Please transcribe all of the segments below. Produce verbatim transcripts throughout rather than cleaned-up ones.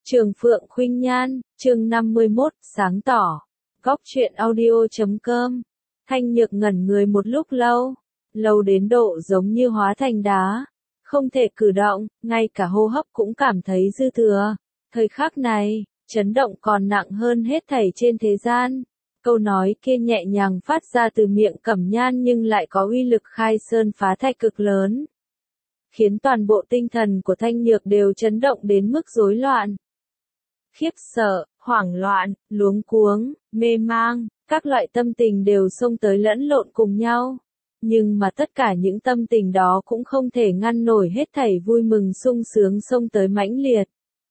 Trường Phượng Khuynh Nhan, chương năm mươi mốt, sáng tỏ. Góc truyện audio chấm com. Thanh Nhược ngẩn người một lúc lâu, lâu đến độ giống như hóa thành đá, không thể cử động, ngay cả hô hấp cũng cảm thấy dư thừa. Thời khắc này, chấn động còn nặng hơn hết thảy trên thế gian. Câu nói kia nhẹ nhàng phát ra từ miệng Cẩm Nhan nhưng lại có uy lực khai sơn phá thạch cực lớn, khiến toàn bộ tinh thần của Thanh Nhược đều chấn động đến mức rối loạn. Khiếp sợ, hoảng loạn, luống cuống, mê mang, các loại tâm tình đều xông tới lẫn lộn cùng nhau. Nhưng mà tất cả những tâm tình đó cũng không thể ngăn nổi hết thảy vui mừng sung sướng xông tới mãnh liệt.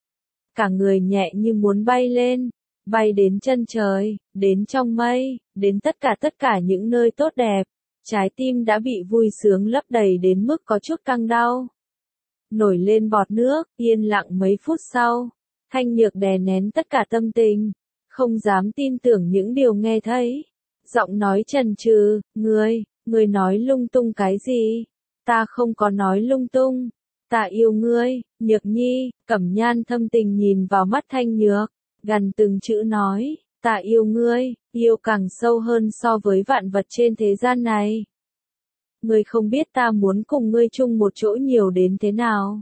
Cả người nhẹ như muốn bay lên, bay đến chân trời, đến trong mây, đến tất cả tất cả những nơi tốt đẹp. Trái tim đã bị vui sướng lấp đầy đến mức có chút căng đau. Nổi lên bọt nước, yên lặng mấy phút sau. Thanh Nhược đè nén tất cả tâm tình, không dám tin tưởng những điều nghe thấy. Giọng nói chần chừ, ngươi, ngươi nói lung tung cái gì? Ta không có nói lung tung, ta yêu ngươi. Nhược Nhi, Cẩm Nhan thâm tình nhìn vào mắt Thanh Nhược, gần từng chữ nói, ta yêu ngươi, yêu càng sâu hơn so với vạn vật trên thế gian này. Ngươi không biết ta muốn cùng ngươi chung một chỗ nhiều đến thế nào.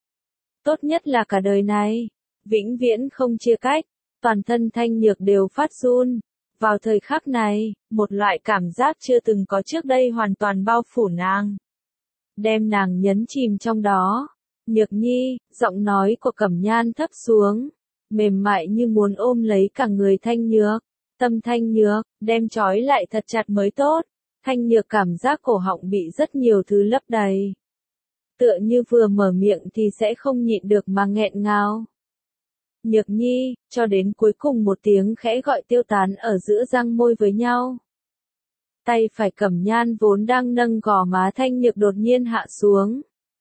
Tốt nhất là cả đời này, vĩnh viễn không chia cách. Toàn thân Thanh Nhược đều phát run. Vào thời khắc này, một loại cảm giác chưa từng có trước đây hoàn toàn bao phủ nàng, đem nàng nhấn chìm trong đó. Nhược Nhi, giọng nói của Cẩm Nhan thấp xuống, mềm mại như muốn ôm lấy cả người Thanh Nhược. Tâm Thanh Nhược, đem trói lại thật chặt mới tốt. Thanh Nhược cảm giác cổ họng bị rất nhiều thứ lấp đầy. Tựa như vừa mở miệng thì sẽ không nhịn được mà nghẹn ngào. Nhược Nhi, cho đến cuối cùng một tiếng khẽ gọi tiêu tán ở giữa răng môi với nhau. Tay phải Cẩm Nhan vốn đang nâng gò má Thanh Nhược đột nhiên hạ xuống,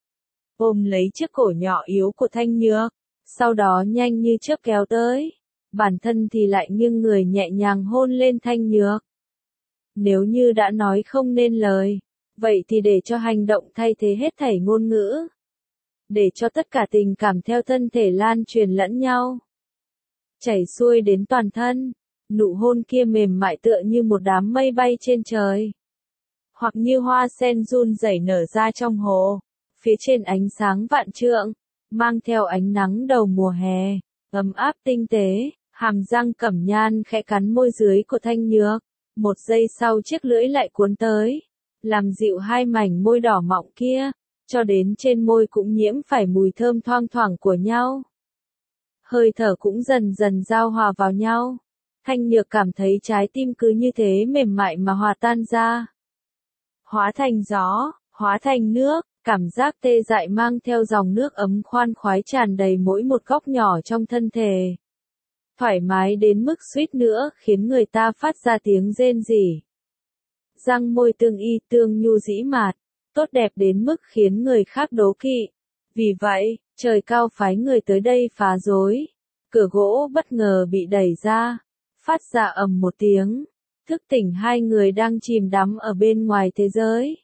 ôm lấy chiếc cổ nhỏ yếu của Thanh Nhược, sau đó nhanh như chớp kéo tới. Bản thân thì lại nghiêng người nhẹ nhàng hôn lên Thanh Nhược. Nếu như đã nói không nên lời, vậy thì để cho hành động thay thế hết thảy ngôn ngữ. Để cho tất cả tình cảm theo thân thể lan truyền lẫn nhau, chảy xuôi đến toàn thân. Nụ hôn kia mềm mại tựa như một đám mây bay trên trời, hoặc như hoa sen run rẩy nở ra trong hồ, phía trên ánh sáng vạn trượng, mang theo ánh nắng đầu mùa hè, ấm áp tinh tế. Hàm răng Cẩm Nhan khẽ cắn môi dưới của Thanh Nhược, một giây sau chiếc lưỡi lại cuốn tới, làm dịu hai mảnh môi đỏ mọng kia, cho đến trên môi cũng nhiễm phải mùi thơm thoang thoảng của nhau. Hơi thở cũng dần dần giao hòa vào nhau. Thanh Nhược cảm thấy trái tim cứ như thế mềm mại mà hòa tan ra, hóa thành gió, hóa thành nước. Cảm giác tê dại mang theo dòng nước ấm khoan khoái tràn đầy mỗi một góc nhỏ trong thân thể, thoải mái đến mức suýt nữa khiến người ta phát ra tiếng rên rỉ. Răng môi tương y tương nhu dĩ mạt, tốt đẹp đến mức khiến người khác đố kỵ. Vì vậy, trời cao phái người tới đây phá rối. Cửa gỗ bất ngờ bị đẩy ra, phát ra ầm một tiếng, thức tỉnh hai người đang chìm đắm ở bên ngoài thế giới.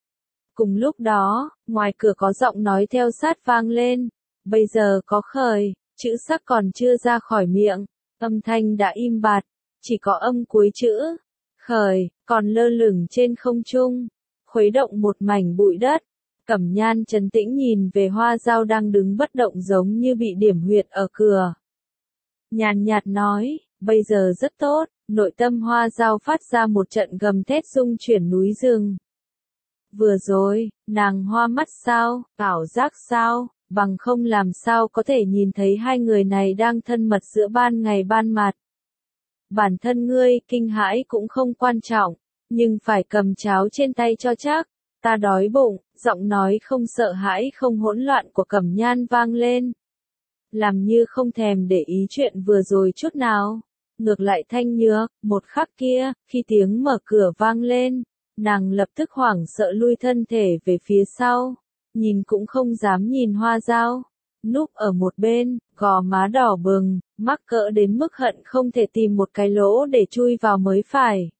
Cùng lúc đó, ngoài cửa có giọng nói theo sát vang lên. Bây giờ có khởi, chữ sắc còn chưa ra khỏi miệng, âm thanh đã im bặt, chỉ có âm cuối chữ khởi còn lơ lửng trên không trung, khuấy động một mảnh bụi đất. Cẩm Nhan trấn tĩnh nhìn về Hoa Dao đang đứng bất động giống như bị điểm huyệt ở cửa. Nhàn nhạt nói, bây giờ rất tốt. Nội tâm Hoa Dao phát ra một trận gầm thét rung chuyển núi rừng. Vừa rồi, nàng hoa mắt sao, ảo giác sao, bằng không làm sao có thể nhìn thấy hai người này đang thân mật giữa ban ngày ban mặt. Bản thân ngươi kinh hãi cũng không quan trọng, nhưng phải cầm cháo trên tay cho chắc. Ta đói bụng. Giọng nói không sợ hãi không hỗn loạn của Cẩm Nhan vang lên, làm như không thèm để ý chuyện vừa rồi chút nào. Ngược lại Thanh Nhược, một khắc kia, khi tiếng mở cửa vang lên, nàng lập tức hoảng sợ lui thân thể về phía sau, nhìn cũng không dám nhìn Hoa Dao, núp ở một bên, gò má đỏ bừng, mắc cỡ đến mức hận không thể tìm một cái lỗ để chui vào mới phải.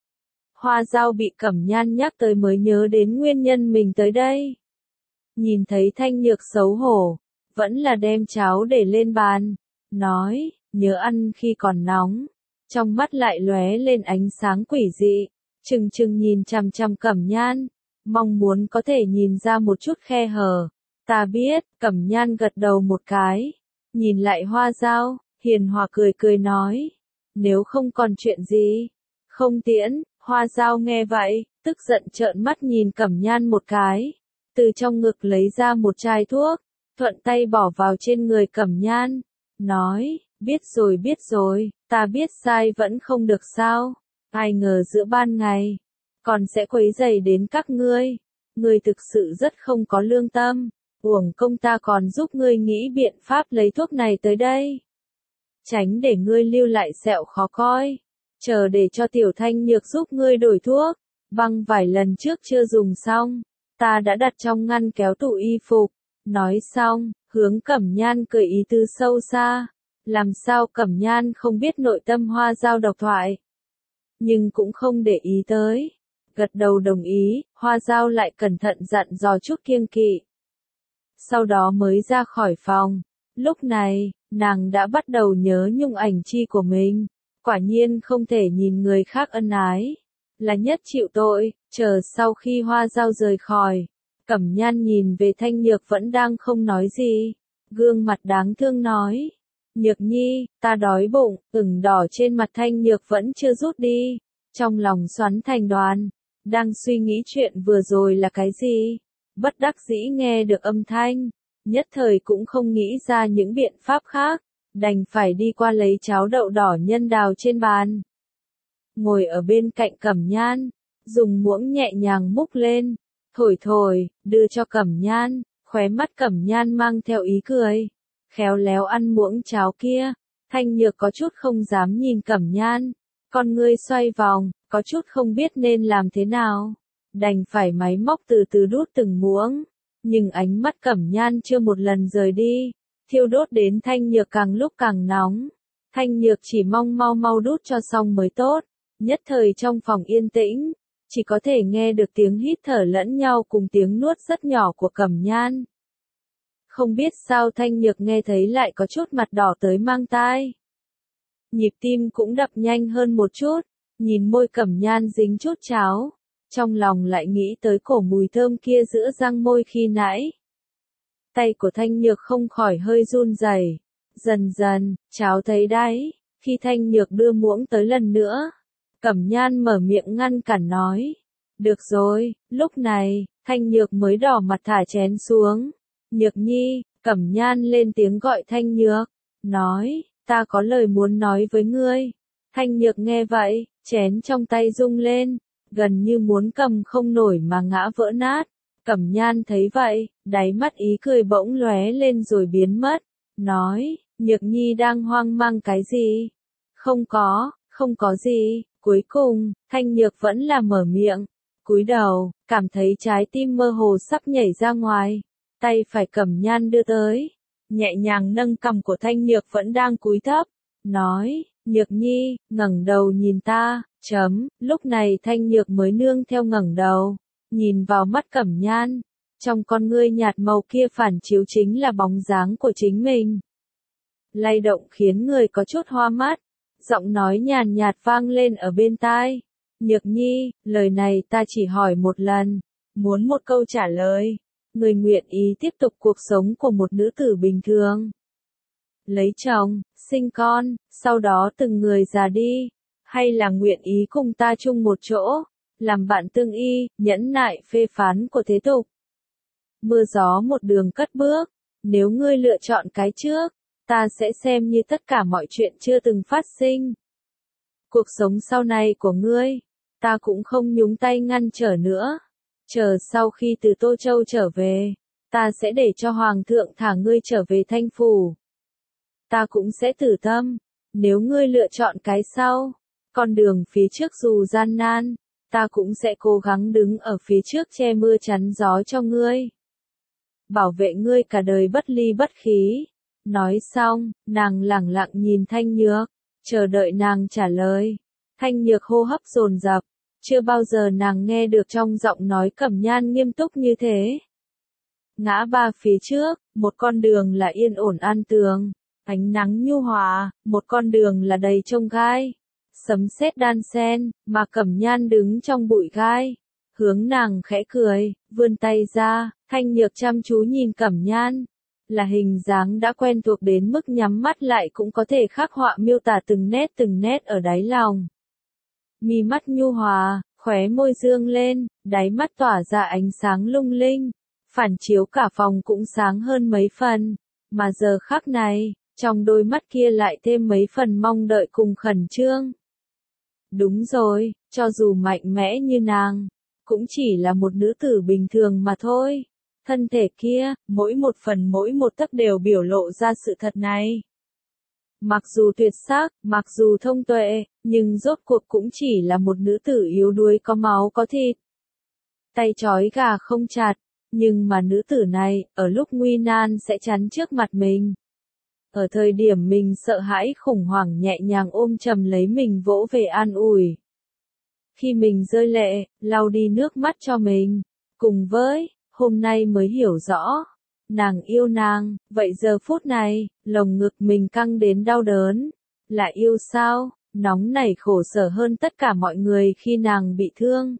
Hoa Dao bị Cẩm Nhan nhắc tới mới nhớ đến nguyên nhân mình tới đây. Nhìn thấy Thanh Nhược xấu hổ, vẫn là đem cháo để lên bàn, nói, nhớ ăn khi còn nóng. Trong mắt lại lóe lên ánh sáng quỷ dị, trừng trừng nhìn chằm chằm Cẩm Nhan, mong muốn có thể nhìn ra một chút khe hở. Ta biết, Cẩm Nhan gật đầu một cái, nhìn lại Hoa Dao, hiền hòa cười cười nói, nếu không còn chuyện gì, không tiễn. Hoa Dao nghe vậy, tức giận trợn mắt nhìn Cẩm Nhan một cái, từ trong ngực lấy ra một chai thuốc, thuận tay bỏ vào trên người Cẩm Nhan, nói, biết rồi biết rồi, ta biết sai vẫn không được sao, ai ngờ giữa ban ngày, còn sẽ quấy rầy đến các ngươi, ngươi thực sự rất không có lương tâm, uổng công ta còn giúp ngươi nghĩ biện pháp lấy thuốc này tới đây. Tránh để ngươi lưu lại sẹo khó coi, chờ để cho Tiểu Thanh Nhược giúp ngươi đổi thuốc, băng vài lần trước chưa dùng xong, ta đã đặt trong ngăn kéo tủ y phục. Nói xong, hướng Cẩm Nhan cười ý tứ sâu xa, làm sao Cẩm Nhan không biết nội tâm Hoa Dao độc thoại, nhưng cũng không để ý tới, gật đầu đồng ý. Hoa Dao lại cẩn thận dặn dò chút kiêng kỵ, sau đó mới ra khỏi phòng. Lúc này, nàng đã bắt đầu nhớ nhung ảnh chi của mình, quả nhiên không thể nhìn người khác ân ái, là nhất chịu tội. Chờ sau khi Hoa Dao rời khỏi, Cẩm Nhan nhìn về Thanh Nhược vẫn đang không nói gì, gương mặt đáng thương nói, Nhược Nhi, ta đói bụng. Ửng đỏ trên mặt Thanh Nhược vẫn chưa rút đi, trong lòng xoắn thành đoàn, đang suy nghĩ chuyện vừa rồi là cái gì, bất đắc dĩ nghe được âm thanh, nhất thời cũng không nghĩ ra những biện pháp khác, đành phải đi qua lấy cháo đậu đỏ nhân đào trên bàn. Ngồi ở bên cạnh Cẩm Nhan, dùng muỗng nhẹ nhàng múc lên, thổi thổi, đưa cho Cẩm Nhan, khóe mắt Cẩm Nhan mang theo ý cười, khéo léo ăn muỗng cháo kia. Thanh Nhược có chút không dám nhìn Cẩm Nhan, con ngươi xoay vòng, có chút không biết nên làm thế nào, đành phải máy móc từ từ đút từng muỗng, nhưng ánh mắt Cẩm Nhan chưa một lần rời đi, thiêu đốt đến Thanh Nhược càng lúc càng nóng. Thanh Nhược chỉ mong mau mau đút cho xong mới tốt. Nhất thời trong phòng yên tĩnh, chỉ có thể nghe được tiếng hít thở lẫn nhau cùng tiếng nuốt rất nhỏ của Cẩm Nhan. Không biết sao Thanh Nhược nghe thấy lại có chút mặt đỏ tới mang tai. Nhịp tim cũng đập nhanh hơn một chút, nhìn môi Cẩm Nhan dính chút cháo, trong lòng lại nghĩ tới cổ mùi thơm kia giữa răng môi khi nãy. Tay của Thanh Nhược không khỏi hơi run rẩy, dần dần, cháo thấy đáy, khi Thanh Nhược đưa muỗng tới lần nữa, Cẩm Nhan mở miệng ngăn cản nói, được rồi. Lúc này, Thanh Nhược mới đỏ mặt thả chén xuống. Nhược Nhi. Cẩm Nhan lên tiếng gọi Thanh Nhược, nói, ta có lời muốn nói với ngươi. Thanh Nhược nghe vậy, chén trong tay rung lên, gần như muốn cầm không nổi mà ngã vỡ nát. Cẩm Nhan thấy vậy, đáy mắt ý cười bỗng lóe lên rồi biến mất, nói, Nhược Nhi đang hoang mang cái gì? Không có, không có gì. Cuối cùng, Thanh Nhược vẫn là mở miệng, cúi đầu, cảm thấy trái tim mơ hồ sắp nhảy ra ngoài, tay phải Cẩm Nhan đưa tới, nhẹ nhàng nâng cằm của Thanh Nhược vẫn đang cúi thấp, nói, Nhược Nhi, ngẩng đầu nhìn ta, chấm. Lúc này Thanh Nhược mới nương theo ngẩng đầu, nhìn vào mắt Cẩm Nhan, trong con ngươi nhạt màu kia phản chiếu chính là bóng dáng của chính mình. Lay động khiến người có chút hoa mắt. Giọng nói nhàn nhạt vang lên ở bên tai. Nhược Nhi, lời này ta chỉ hỏi một lần, muốn một câu trả lời. Người nguyện ý tiếp tục cuộc sống của một nữ tử bình thường, lấy chồng, sinh con, sau đó từng người già đi, hay là nguyện ý cùng ta chung một chỗ, làm bạn tương y, nhẫn nại phê phán của thế tục. Mưa gió một đường cất bước, nếu ngươi lựa chọn cái trước, ta sẽ xem như tất cả mọi chuyện chưa từng phát sinh. Cuộc sống sau này của ngươi, ta cũng không nhúng tay ngăn trở nữa. Chờ sau khi từ Tô Châu trở về, ta sẽ để cho Hoàng thượng thả ngươi trở về Thanh Phủ. Ta cũng sẽ tử tâm, nếu ngươi lựa chọn cái sau, con đường phía trước dù gian nan, ta cũng sẽ cố gắng đứng ở phía trước che mưa chắn gió cho ngươi. Bảo vệ ngươi cả đời bất ly bất khí. Nói xong, nàng lẳng lặng nhìn Thanh Nhược, chờ đợi nàng trả lời. Thanh Nhược hô hấp dồn dập, chưa bao giờ nàng nghe được trong giọng nói Cẩm Nhan nghiêm túc như thế. Ngã ba phía trước, một con đường là yên ổn an tường, Ánh nắng nhu hòa, một con đường là đầy chông gai. Sấm sét đan sen, mà Cẩm Nhan đứng trong bụi gai. Hướng nàng khẽ cười, vươn tay ra, Thanh Nhược chăm chú nhìn Cẩm Nhan. Là hình dáng đã quen thuộc đến mức nhắm mắt lại cũng có thể khắc họa miêu tả từng nét từng nét ở đáy lòng. Mi mắt nhu hòa, khóe môi dương lên, đáy mắt tỏa ra ánh sáng lung linh, phản chiếu cả phòng cũng sáng hơn mấy phần, mà giờ khắc này, trong đôi mắt kia lại thêm mấy phần mong đợi cùng khẩn trương. Đúng rồi, cho dù mạnh mẽ như nàng, cũng chỉ là một nữ tử bình thường mà thôi. Thân thể kia, mỗi một phần mỗi một tấc đều biểu lộ ra sự thật này. Mặc dù tuyệt sắc, mặc dù thông tuệ, nhưng rốt cuộc cũng chỉ là một nữ tử yếu đuối có máu có thịt. Tay trói gà không chặt, nhưng mà nữ tử này, ở lúc nguy nan sẽ chắn trước mặt mình. Ở thời điểm mình sợ hãi khủng hoảng nhẹ nhàng ôm chầm lấy mình vỗ về an ủi. Khi mình rơi lệ, lau đi nước mắt cho mình, cùng với, hôm nay mới hiểu rõ. Nàng yêu nàng, vậy giờ phút này, lồng ngực mình căng đến đau đớn. Là yêu sao, nóng nảy khổ sở hơn tất cả mọi người khi nàng bị thương.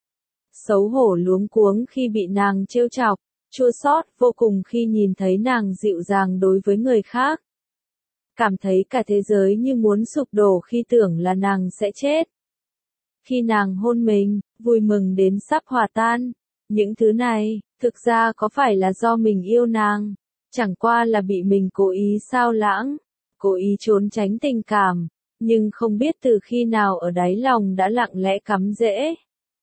Xấu hổ luống cuống khi bị nàng trêu chọc, chua xót vô cùng khi nhìn thấy nàng dịu dàng đối với người khác. Cảm thấy cả thế giới như muốn sụp đổ khi tưởng là nàng sẽ chết. Khi nàng hôn mình, vui mừng đến sắp hòa tan. Những thứ này, thực ra có phải là do mình yêu nàng, chẳng qua là bị mình cố ý sao lãng, cố ý trốn tránh tình cảm, nhưng không biết từ khi nào ở đáy lòng đã lặng lẽ cắm rễ.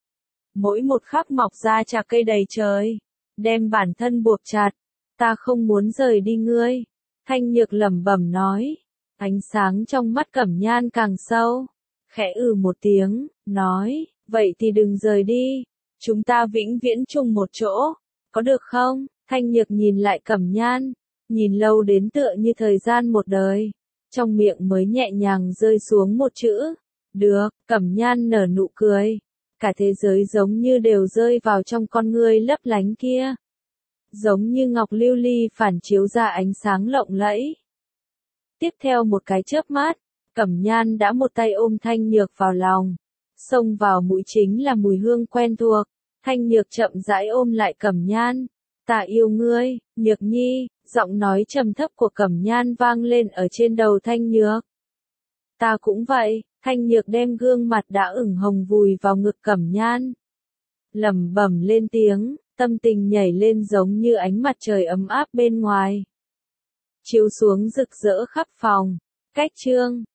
Mỗi một khắc mọc ra chạc cây đầy trời, đem bản thân buộc chặt, ta không muốn rời đi ngươi. Thanh Nhược lẩm bẩm nói, ánh sáng trong mắt Cẩm Nhan càng sâu, khẽ ừ một tiếng, nói, vậy thì đừng rời đi. Chúng ta vĩnh viễn chung một chỗ, có được không? Thanh Nhược nhìn lại Cẩm Nhan, nhìn lâu đến tựa như thời gian một đời, trong miệng mới nhẹ nhàng rơi xuống một chữ, được. Cẩm Nhan nở nụ cười, cả thế giới giống như đều rơi vào trong con ngươi lấp lánh kia, giống như ngọc lưu ly phản chiếu ra ánh sáng lộng lẫy. Tiếp theo một cái chớp mắt, Cẩm Nhan đã một tay ôm Thanh Nhược vào lòng. Xông vào mũi chính là mùi hương quen thuộc. Thanh Nhược chậm rãi ôm lại Cẩm Nhan. Ta yêu ngươi, Nhược Nhi, giọng nói trầm thấp của Cẩm Nhan vang lên ở trên đầu Thanh Nhược. Ta cũng vậy. Thanh Nhược đem gương mặt đã ửng hồng vùi vào ngực Cẩm Nhan. Lẩm bẩm lên tiếng, tâm tình nhảy lên giống như ánh mặt trời ấm áp bên ngoài. Chiếu xuống rực rỡ khắp phòng. Cách chương